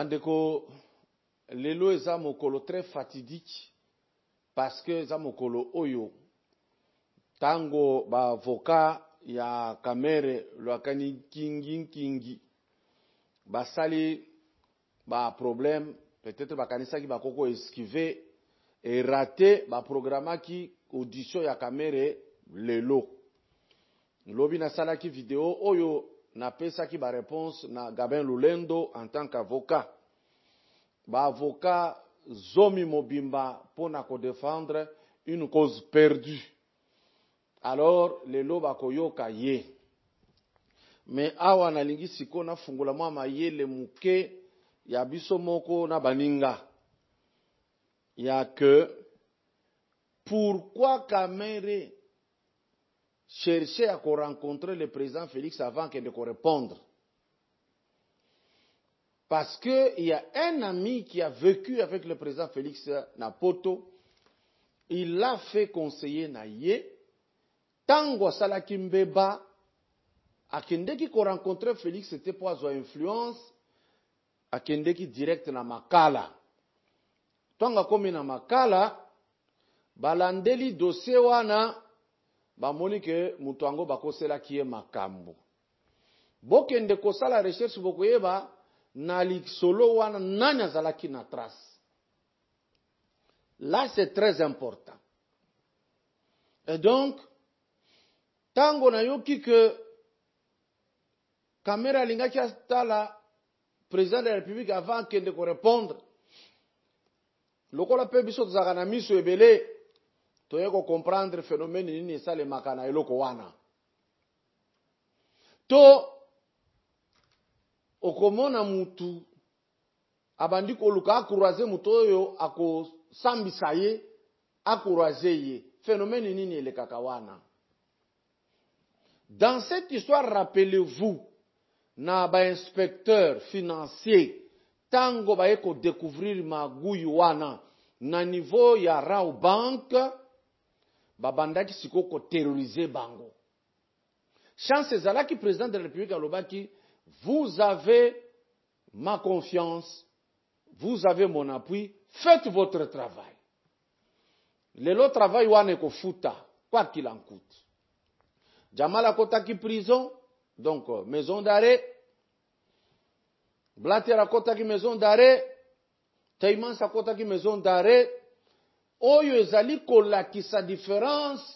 Bandeko, lelo eza mokolo très fatidique parce que eza mokolo oyo tango ba avocat ya Kamere lwakani kingi basali ba problème peut-être bakanisa ki bakoko esquiver et rater ba programme ki audition ya Kamere lelo lobi na sala ki vidéo oyo na pesa ki ba réponse na Gabin Lulendo en tant qu'avocat ba avocat zomi mobimba pour na ko défendre une cause perdue. Alors lelo bakoyoka ye mais awa na lingi siko na fungula mwa mayele muke ya biso moko na baninga ya que pourquoi Kamere cherchait à rencontrer le président Félix avant qu'il ne réponde. Parce que il y a un ami qui a vécu avec le président Félix Napoto, il l'a fait conseiller na ye, tango salaki mbeba, akendeki ko rencontrer Félix c'était pour avoir influence, akendeki direct na makala. Tonga komi na makala, balandeli dossier wana, bamoni ke mutu ango bakosela kiye makambo. Bokende kosala recherche bokoyeba, na solo wana nani azalaki na trace. Là c'est très important. Et donc, tango na yoki que Kamere lingaki atala président de la République avant qu'il ne répondre. Lokola pe biso tozaka na miso ebele toyeko comprendre phénomène nini esale makana eloko wana. To okomona mutu abandi koluka akuraze mutu oyo akosambisa ye akuraze ye phénomène nini elekaka wana. Dans cette histoire, rappelez-vous na ba inspecteur financier tango ba eko découvrir maguyi wana na niveau ya Rao Bank babandaki sikoko terroriser bango. Chance ezalaki président de la République alobaki vous avez ma confiance, vous avez mon appui, faites votre travail. Lelo travail wana eko futa quoi qu'il en coûte. Jamala kotaki prison, donc maison d'arrêt. Blatter a kotaki maison d'arrêt. Taïman sa kotaki maison d'arrêt. Oyo ezali kolakisa différence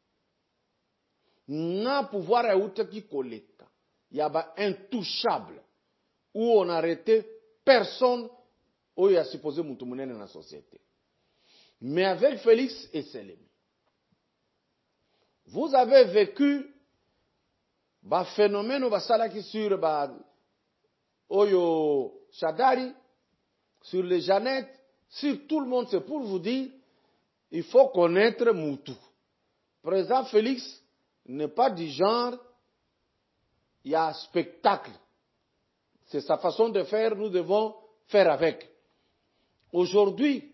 na pouvoir a outaki koleka. Yaba intouchable. Où on arrêtait personne oyo a supposé mutu munene na société. Mais avec Félix et Selemi, vous avez vécu ba phénomène ba salaki sur ba Oyo Shadari, sur les Jeannettes, sur tout le monde. C'est pour vous dire, il faut connaître Moutou. Président Félix n'est pas du genre, il y a un spectacle. C'est sa façon de faire, nous devons faire avec. Aujourd'hui,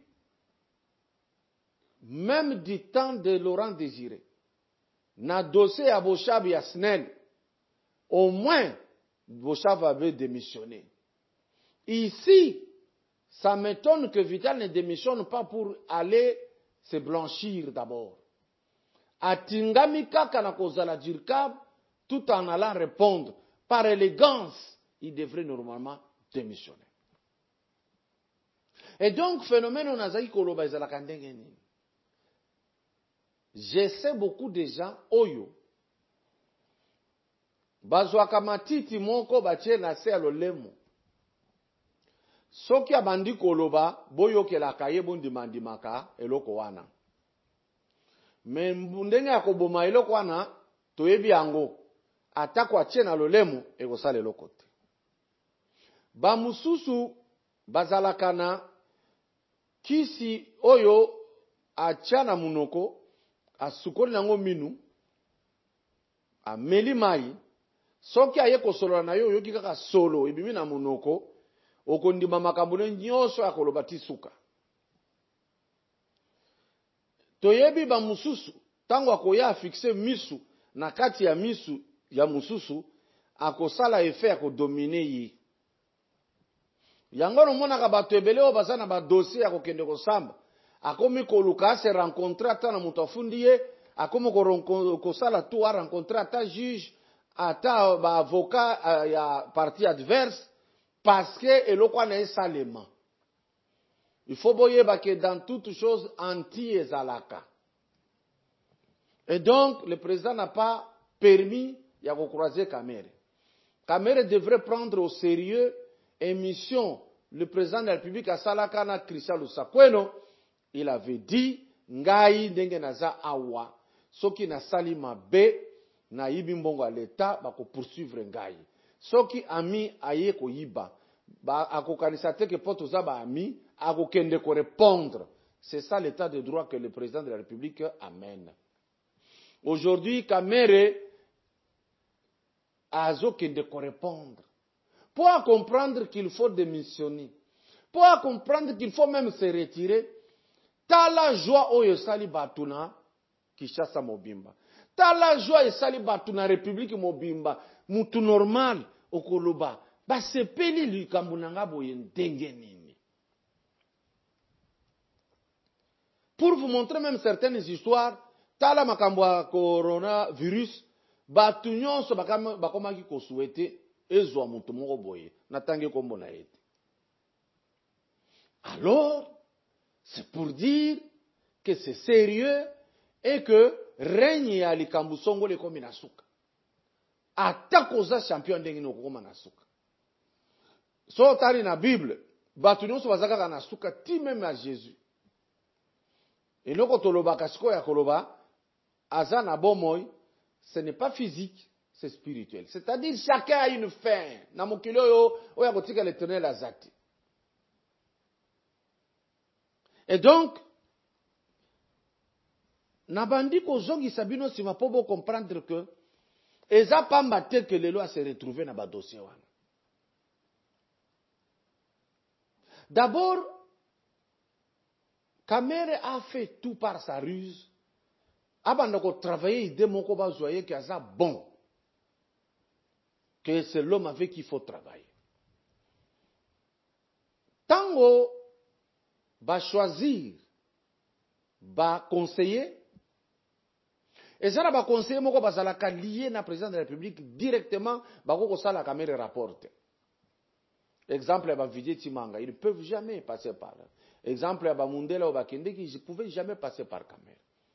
même du temps de Laurent Désiré, na dossier à Bochab et à Snell, au moins, Bochab avait démissionné. Ici, ça m'étonne que Vital ne démissionne pas pour aller se blanchir d'abord. A Tingamika Kanakozala Dirkab, tout en allant répondre par élégance, il devrait normalement démissionner. Et donc, phénomène on a koloba ezala kandengeni. Je sais beaucoup de gens, Oyo, bazwaka matiti moko batie na se alolemo. Soki abandi koloba boyokelaka ye bondimandimaka eloko wana. Me ndenge akoboma eloko wana toyebi yango atako atie na lolemo ekosala eloko te. Ba mususu bazalaka na kisi oyo atia na munoko asukoli nango minu ameli mai. Soki aye kosolola na yo yoki kaka solo ebimi na monoko okondima makambo nyonso akoloba ti suka. Toyebi ba mususu tango akoya afixe misu na kati ya misu ya mususu akosala effet akodomine ye. Yango no mona ka bato ebele o baza na ba dossier ya kokende kosamba. Akomi koluka se rencontrer ata na mutu afundi ye, akomi kosala tout a rencontrer ata juge, ata ba avocat ya partie adverse, parce que eloko wana esalema. Il faut boyeba que dans toute chose anti ezalaka. Et donc le président n'a pas permis ya kokroiser Kamere. Kamere devrait prendre au sérieux émission le président de la République à Salakana Christian Lusakweno. Il avait dit ngai ndenge naza awa soki na salima be na yibi mbongo à l'état bako poursuivre ngai soki ami aye ko yiba ba akokanisa te ke poto za ba ami akokende ko répondre. C'est ça l'état de droit que le président de la République amène. Aujourd'hui Kamere azokende ko répondre pour comprendre qu'il faut démissionner, pour comprendre qu'il faut même se retirer. Tala joie oyo sali batuna Kishasa mobimba. Tala joie esali batuna République mobimba. Mutu normal okoloba. Ba sepeli likambo nanga boye ndenge nini. Pour vous montrer même certaines histoires, tala makambo ya coronavirus, batu nyonso bakomaki ko souhaiter ezwa mutu moko boye. Natange kombo na ete. Alors, c'est pour dire que c'est sérieux et que règne ya likambu songo le komi na suka. Ata koza champion ndenge no koma na suka. So tari na Bible, batu nyonso bazaka na suka ti même à Jésus. Et loko toloba kasiko ya koloba aza na bomoy, ce n'est pas physique, c'est spirituel. C'est-à-dire chacun a une fin. Na mokili oyo oya kotika l'Éternel azati. Et donc, Nabandi kozongi sabino si va pas comprendre que eza pamba tel que les lois se retrouver dans ba dossier wana. D'abord, Kamere a fait tout par sa ruse. Abanda ko travailler idée moko ba zoyer que ça bon. Que c'est l'homme avec qui il faut travailler. Tango va choisir, va conseiller. Et ça va conseiller moko bazalaka lié na président de la République directement bako sala Kamere rapporte. Exemple ba Vidie Timanga, ils ne peuvent jamais passer par là. Exemple ba Mundela ou Bakende qui ne pouvaient jamais passer par Kamere.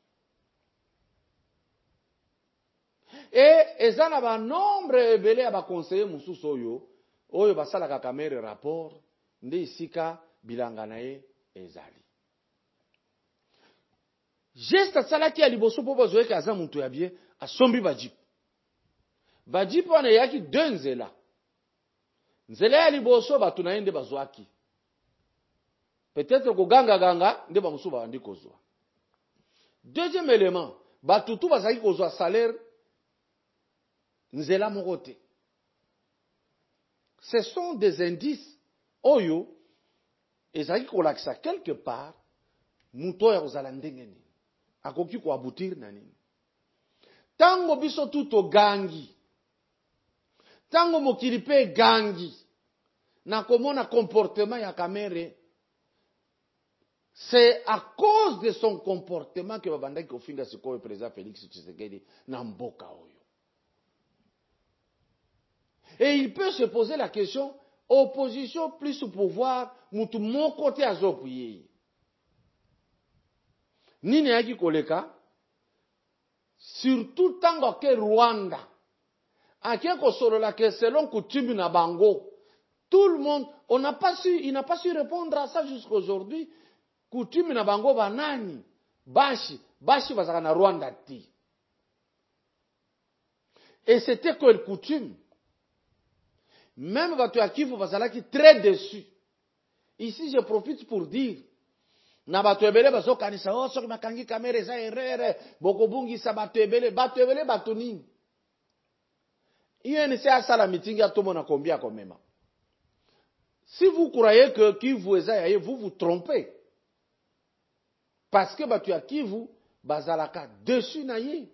Et ezana ba nombre belé ba conseiller mususu oyo basala ka Kamere rapport nde isika bilanga na ye ezali. Geste salaki ya liboso po bozoe ka za muntu ya bien asombi bajipu. Bajipu wana yaki deux nzela. Nzela ya liboso batu na yende bazwaki. Peut-être ko ganga nde ba musu ba ndi kozwa. Deuxième élément, batu tu bazaki kozwa salaire nzela mokote. Ce sont des indices oyo ezaki kolakisa quelque part muto ya kozala ndenge nini. Akoki ko aboutir na nini. Tango biso tuto gangi. Tango mokili pe gangi. Na komona comportement ya Kamere. C'est à cause de son comportement que babandaki kofinga sikoyo président Félix Tshisekedi na mboka oyo. Et il peut se poser la question, opposition plus au pouvoir, mutu mon côté azopuye. Nini yaki koleka? Surtout tango ke Rwanda. Ake kosolola ke selon coutume na bango. Tout le monde, il n'a pas su répondre à ça jusqu'aujourd'hui. Coutume na bango banani? Bashi bazaka na Rwanda ti. Et c'était quelle coutume? Même batu ya Kivu bazalaki très déçus. Ici, je profite pour dire, na batu ebele bazo kanisa, oh, soki makangi Kamere za erreur, bokobungi sa batu ebele batu nini. INC a sala meeting ya tomo na combien quand même. Si vous croyez que Kivu ezaye, vous vous trompez. Parce que batu ya Kivu bazalaka déçus na ye.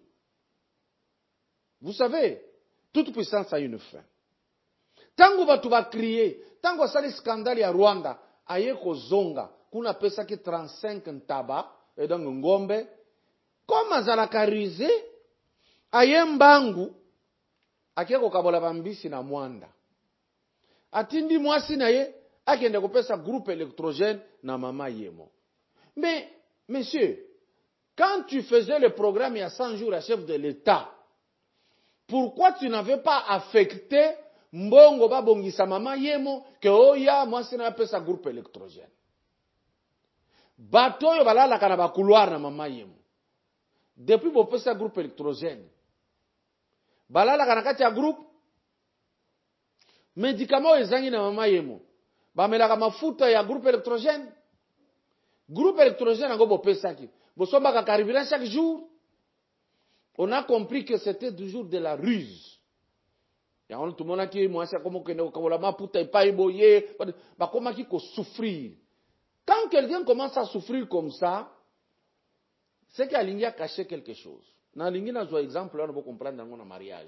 Vous savez, toute puissance a une fin. Tango batu va crier, Tango sali scandale ya Rwanda, aye kozonga, kuna pesa ki 35 ntaba, et donc ngombe, comme azalaka rize, aye mbangu, akie kokabola bambisi na mwanda. Atindi mwasi na ye, akende kopesa groupe électrogène na mama yemo. Mais, monsieur, quand tu faisais le programme il y a 100 jours à chef de l'État, pourquoi tu n'avais pas affecté mbongo babongisa mama yemo que oya mwasi na pesa groupe électrogène? Bato yo balala kana ba couloir na mama yemo. Depuis bo pesa groupe électrogène. Balala kana kati ya groupe médicament ezangi na mama yemo. Bamelaka mafuta ya groupe électrogène. Groupe électrogène ngo bo pesa ki. Bo somba ka carburant chaque jour. On a compris que c'était toujours de la ruse. Ya on tout monde qui moi c'est comme que la maputa et pas boyer, ba comment qui ko souffrir. Quand quelqu'un commence à souffrir comme ça, c'est qu'il a caché quelque chose. Na lingi na zo exemple là on peut comprendre dans mon mariage.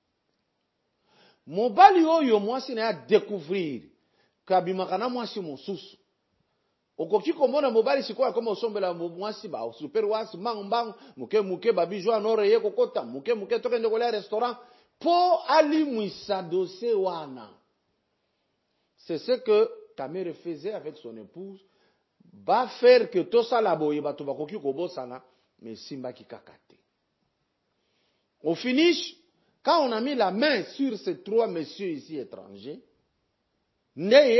Mobali oyo moi c'est na découvrir kabimaka moi si mon susu. Okoki komona mobali sikoya kama osombela mwasi ba super wasi mangmbang muke babijwa nore ye kokota muke tokende kolia restaurant po ali mwisa dossier wana. C'est ce que ta mère faisait avec son épouse. Va faire que tout ça la boye bato bakoki kobosana mais simba ki kakate. Au finish, quand on a mis la main sur ces trois messieurs ici étrangers, il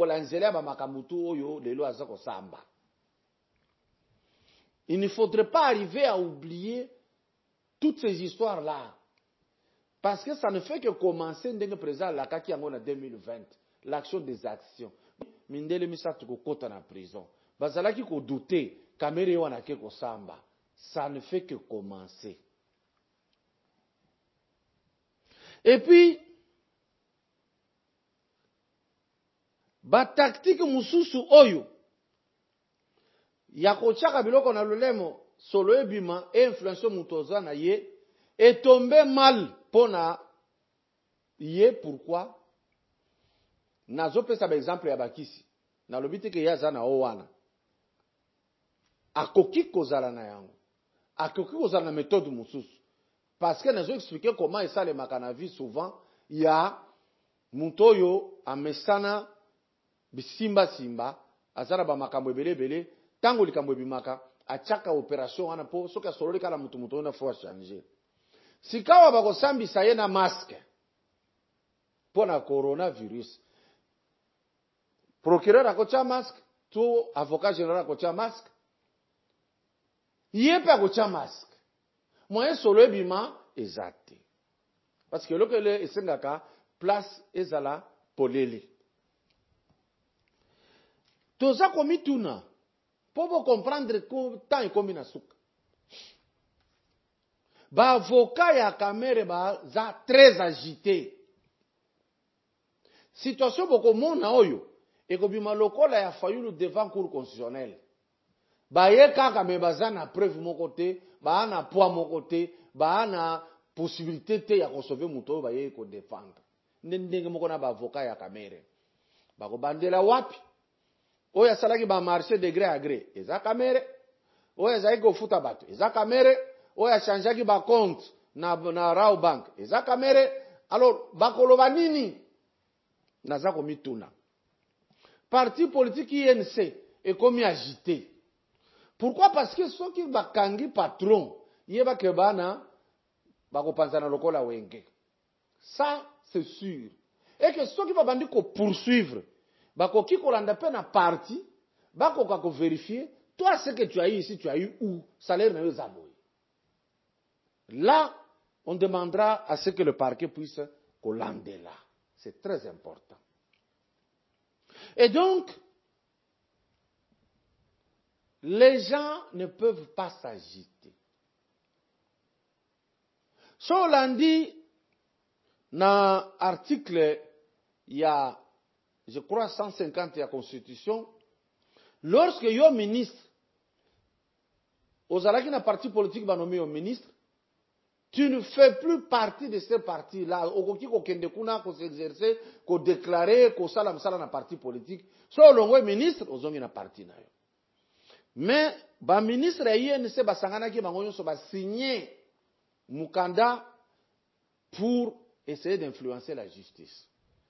ne faudrait pas arriver à oublier toutes ces histoires-là. Parce que ça ne fait que commencer dès que présent la kaki en 2020, l'action des actions. Mindele misa tuko kota na prison. Bazalaki ko douter, kamere wana ke ko samba. Ça ne fait que commencer. Et puis ba tactique mususu oyo ya kochaka biloko na lolemo solo ebima e influence mutoza na ye est tombé mal pona ye. Pourquoi? Nazo pesa ba exemple ya bakisi na lobite ke yaza na owana akoki kozala na yango, akoki kozala na méthode mususu, parce que nazo expliquer comment ça le makana vie souvent ya mutoyo amesana bisimba simba azara ba makambo ebele tango likambo ebimaka achaka opération wana po soka sololi kala mutu na faut changer sikawa bako sambisa ye na masque pona coronavirus. Procureur akocha masque, tout avocat général akocha masque, yepe akocha masque. Moyen solo ebima ezate parce que lokele esengaka place ezala polele. Toza komi tuna, pour comprendre que temps est comme na souka. Ba avocat ya kamere ba za très agité. Situation boko mona oyo, et kobima lokola ya fayulu devant cour constitutionnelle. Ba ye kaka me baza na preuve mon côté, ba na poids mon côté, ba na possibilité te ya sauver muto ba ye ko défendre. Ndenge moko na ba avocat ya kamere. Ba ko bandela wapi? Oya salaki ba marché de gré à gré, eza kamere. Oya zaki ko futa bato, eza kamere. Oya changeaki ba compte na Rao Bank, eza kamere. Alors bakoloba nini? Naza komituna. Parti politique INC est comme agité. Pourquoi? Parce que ceux qui bakangi patron, yeba ke bana bako panzana lokola wenge. Ça c'est sûr. Et que ceux qui va bandi ko poursuivre bako ki kolanda pe na parti, bako ka ko vérifier, toi ce que tu as eu ici, tu as eu où? Salaire na yo zaboy. Là, on demandera à ce que le parquet puisse collander là. C'est très important. Et donc, les gens ne peuvent pas s'agiter. So on dit dans l'article, il y a, je crois, 150 de la Constitution, lorsque il y a un ministre, aux alaki na parti politique va nommer un ministre, tu ne fais plus partie de ce parti-là. Okoki ko kende kuna ko s'exercer, ko déclarer, ko sala msala na parti politique. So longwe ministre, ozongi na parti na yo. Mais, ba ministre ya INC basangana ki bango nyonso ba signer mukanda pour essayer d'influencer la justice.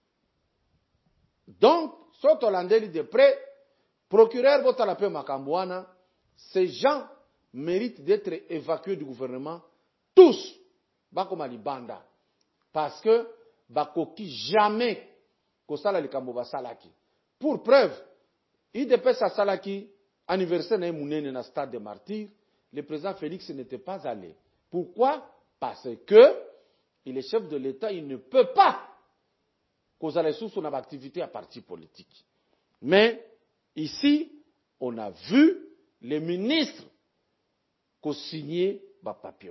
Donc, soto landeli de près, procureur Botalape Makambouana, ces gens méritent d'être évacués du gouvernement, tous, bakoma libanda, parce que bakoki jamais kosala likambo basalaki. Pour preuve, IDPS Salaki, anniversaire na munene na stade des martyrs, le président Félix n'était pas allé. Pourquoi? Parce que il est chef de l'État, il ne peut pas causer sous son activité à parti politique. Mais ici, on a vu les ministres qui ont signé le papier.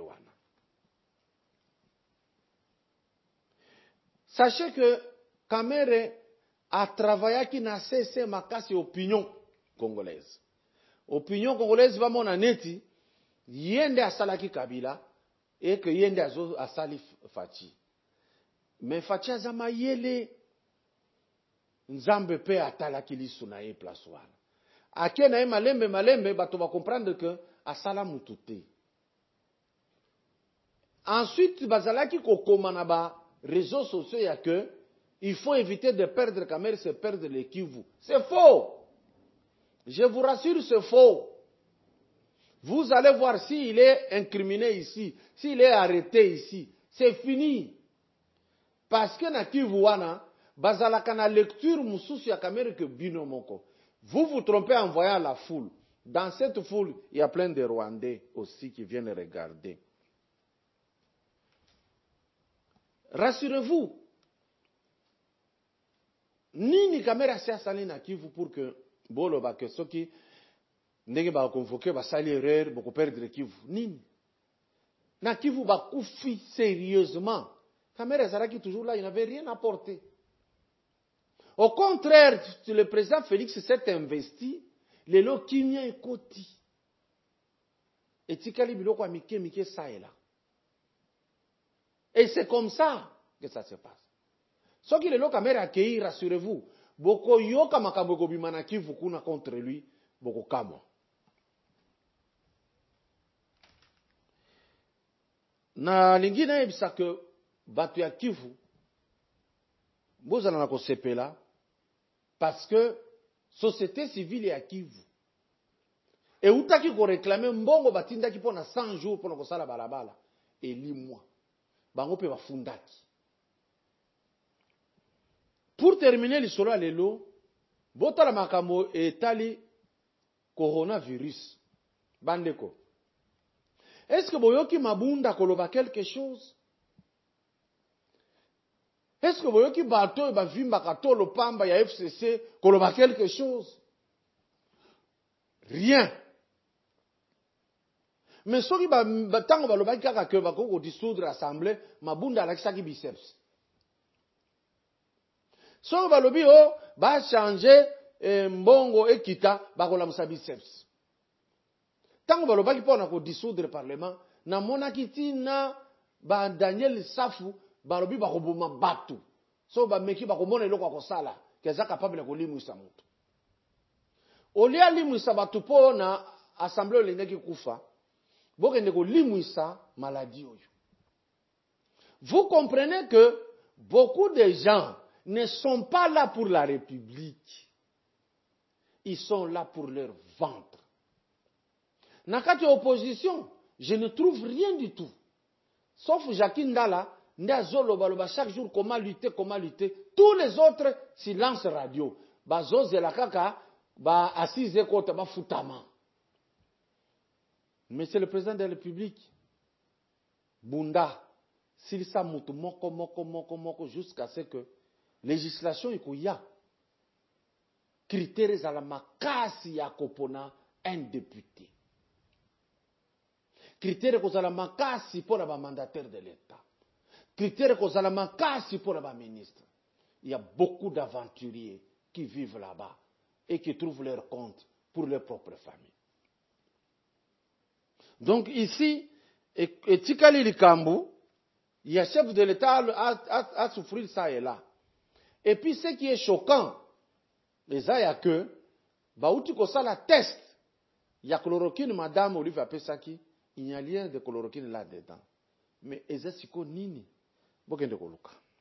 Sachez que Kamere a travaillé qui n'a cessé ma casse opinion congolaise. Opinion congolaise va mon aneti, yende a salaki Kabila et que yende a sali Fachi. Mais Fachi a zama yele nzambe pe atalaki lisu na ye place wana. Ake na ye malembe bato va comprendre que asala mututé. Ensuite bazalaki kokoma na ba réseaux sociaux ya que il faut éviter de perdre Kamere, c'est perdre le Kivu. C'est faux. Je vous rassure, c'est faux. Vous allez voir s'il est incriminé ici, s'il est arrêté ici. C'est fini. Parce que na Kivu wana, bazalaka na lecture mususu ya Kamere que bino moko. Vous vous trompez en voyant la foule. Dans cette foule, il y a plein de Rwandais aussi qui viennent regarder. Rassurez-vous, nini Kamere si asali na Kivu pour que bolo ba que soki ndenge ba convoquer ba sali erreur boko perdre Kivu nini na Kivu ba kufi sérieusement. Kamere Zaraki toujours là, il n'avait rien apporté. Au contraire, le président Félix s'est investi, les lots kimia et koti. Et tikali biloko mike ça et là. Et c'est comme ça que ça se passe. Ce qui les lots Kamere accueilli, rassurez-vous, boko yoka makambo ko bimana Kivu kuna contre lui, boko kamo. Na lingine ebisa que batu ya Kivu bozala na ko sepela parce que société civile ya Kivu et utaki ko réclamer mbongo batindaki pona 100 jours pona ko sala balabala elimwa bango pe bafundaki. Pour terminer l'histoire à lelo botala makambo etali coronavirus bandeko. Est-ce que boyoki mabunda koloba quelque chose? Est-ce que boyoki bato ba vimba katolo pamba ya FCC koloba quelque chose? Rien. Mais soki ba tango baloba kaka ke ba ko dissoudre l'assemblée mabunda la kisaki biceps. Soki balobi o ba changer mbongo ekita ba ko lamusa biceps. Tango balobaki pona ko dissoudre parlement na monaki tina ba Daniel Safu balobi ba ko boma batu so ba meki ba ko mona eloko ko sala keza capable ko limwisa mutu olia limwisa batu pona assemblée olengaki kufa bokende ko limwisa maladie oyo. Vous comprenez que beaucoup de gens ne sont pas là pour la République, ils sont là pour leur ventre. Nakati opposition, je ne trouve rien du tout. Sauf Jacques Ndala, Ndazolo Baloba, chaque jour, comment lutter. Tous les autres, silence radio. Bazo Zelakaka, ba assise kote, ba futama. Mais c'est le président de la République. Bunda, s'il sa mutu moko, jusqu'à ce que législation ikuya. Critères à la makasi ya kopona un député. Critères kozala makasi pour la mandataire de l'État. Critères kozala makasi pour la ministre. Il y a beaucoup d'aventuriers qui vivent là-bas et qui trouvent leur compte pour leur propre famille. Donc ici, et tikali likambu, il y a chef de l'État à souffrir ça et là. Et puis ce qui est choquant, mais ça y a que, baouti ko ça la test, il y a chloroquine, madame Olive Pesaki, il n'y a rien de chloroquine là-dedans. Mais ezesiko nini, bokende koluka.